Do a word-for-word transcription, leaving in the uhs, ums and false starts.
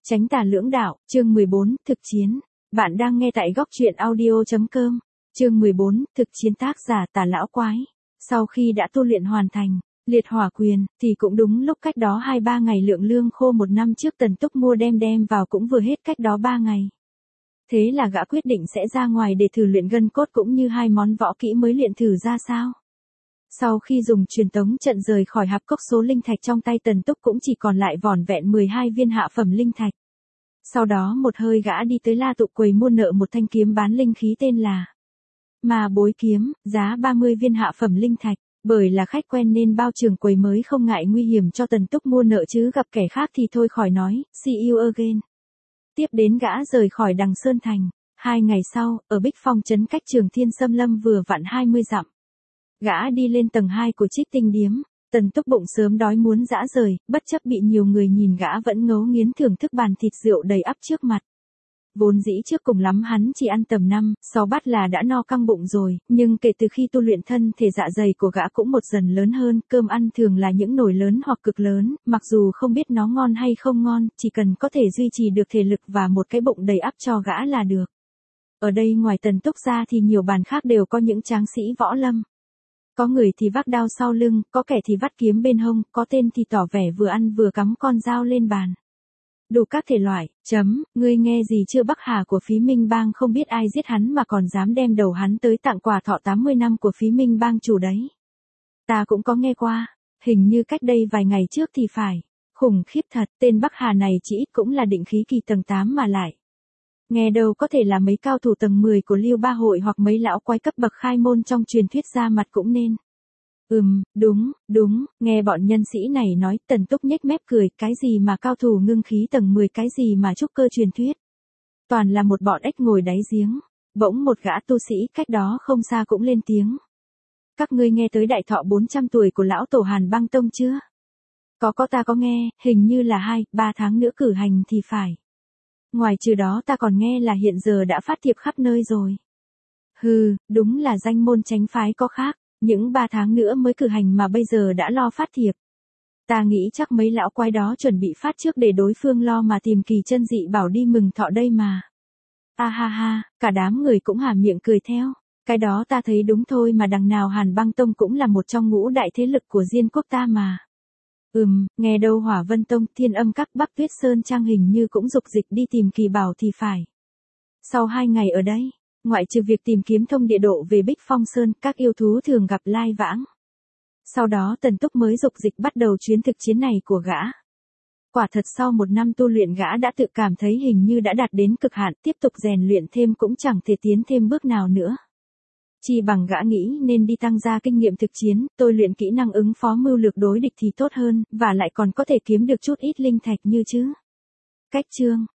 Chánh tà lưỡng đạo, chương mười bốn, thực chiến. Bạn đang nghe tại góc truyện audio chấm com. Chương mười bốn, thực chiến, tác giả Tà Lão Quái. Sau khi đã tu luyện hoàn thành liệt hỏa quyền, thì cũng đúng lúc cách đó hai ba ngày lượng lương khô một năm trước Tần Túc mua đem đem vào cũng vừa hết cách đó ba ngày. Thế là gã quyết định sẽ ra ngoài để thử luyện gân cốt cũng như hai món võ kỹ mới luyện thử ra sao. Sau khi dùng truyền tống trận rời khỏi hạp cốc, số linh thạch trong tay Tần Túc cũng chỉ còn lại vỏn vẹn mười hai viên hạ phẩm linh thạch. Sau đó một hơi gã đi tới La Tụ quầy mua nợ một thanh kiếm bán linh khí tên là Ma Bối Kiếm, giá ba mươi viên hạ phẩm linh thạch. Bởi là khách quen nên bao trưởng quầy mới không ngại nguy hiểm cho Tần Túc mua nợ, chứ gặp kẻ khác thì thôi khỏi nói, see you again. Tiếp đến gã rời khỏi Đằng Sơn Thành. Hai ngày sau, ở Bích Phong trấn cách Trường Thiên Xâm Lâm vừa vặn hai mươi dặm. Gã đi lên tầng hai của Trích Tinh Điếm. Tần Túc bụng sớm đói muốn rã rời, bất chấp bị nhiều người nhìn gã vẫn ngấu nghiến thưởng thức bàn thịt rượu đầy ắp trước mặt. Vốn dĩ trước cùng lắm hắn chỉ ăn tầm năm, sáu bát là đã no căng bụng rồi, nhưng kể từ khi tu luyện thân thể dạ dày của gã cũng một dần lớn hơn, cơm ăn thường là những nồi lớn hoặc cực lớn, mặc dù không biết nó ngon hay không ngon, chỉ cần có thể duy trì được thể lực và một cái bụng đầy ắp cho gã là được. Ở đây ngoài Tần Túc ra thì nhiều bàn khác đều có những tráng sĩ võ lâm. Có người thì vác đao sau lưng, có kẻ thì vắt kiếm bên hông, có tên thì tỏ vẻ vừa ăn vừa cắm con dao lên bàn. Đủ các thể loại, chấm, ngươi nghe gì chưa? Bắc Hà của Phí Minh Bang không biết ai giết hắn mà còn dám đem đầu hắn tới tặng quà thọ tám mươi năm của Phí Minh Bang chủ đấy. Ta cũng có nghe qua, hình như cách đây vài ngày trước thì phải. Khủng khiếp thật, tên Bắc Hà này chỉ ít cũng là định khí kỳ tầng tám mà lại. Nghe đâu có thể là mấy cao thủ tầng mười của Liêu Ba Hội hoặc mấy lão quái cấp bậc khai môn trong truyền thuyết ra mặt cũng nên. Ừm, đúng, đúng, nghe bọn nhân sĩ này nói, Tần Túc nhếch mép cười, cái gì mà cao thủ ngưng khí tầng mười, cái gì mà trúc cơ truyền thuyết. Toàn là một bọn ếch ngồi đáy giếng. Bỗng một gã tu sĩ cách đó không xa cũng lên tiếng. Các ngươi nghe tới đại thọ bốn trăm tuổi của lão tổ Hàn Băng Tông chưa? Có có ta có nghe, hình như là hai, ba tháng nữa cử hành thì phải. Ngoài trừ đó ta còn nghe là hiện giờ đã phát thiệp khắp nơi rồi. Hừ, đúng là danh môn chánh phái có khác, những ba tháng nữa mới cử hành mà bây giờ đã lo phát thiệp. Ta nghĩ chắc mấy lão quái đó chuẩn bị phát trước để đối phương lo mà tìm kỳ chân dị bảo đi mừng thọ đây mà. A ha ha, cả đám người cũng há miệng cười theo. Cái đó ta thấy đúng thôi mà, đằng nào Hàn Băng Tông cũng là một trong ngũ đại thế lực của Diên quốc ta mà. Ừm, nghe đâu Hỏa Vân Tông, Thiên Âm Các, Bắc Tuyết Sơn Trang hình như cũng dục dịch đi tìm kỳ bảo thì phải. Sau hai ngày ở đây, ngoại trừ việc tìm kiếm thông địa độ về Bích Phong Sơn, các yêu thú thường gặp lai vãng. Sau đó Tần Túc mới dục dịch bắt đầu chuyến thực chiến này của gã. Quả thật sau một năm tu luyện gã đã tự cảm thấy hình như đã đạt đến cực hạn, tiếp tục rèn luyện thêm cũng chẳng thể tiến thêm bước nào nữa. Chỉ bằng gã nghĩ nên đi tăng gia kinh nghiệm thực chiến, tôi luyện kỹ năng ứng phó mưu lược đối địch thì tốt hơn, và lại còn có thể kiếm được chút ít linh thạch như chứ. Cách chương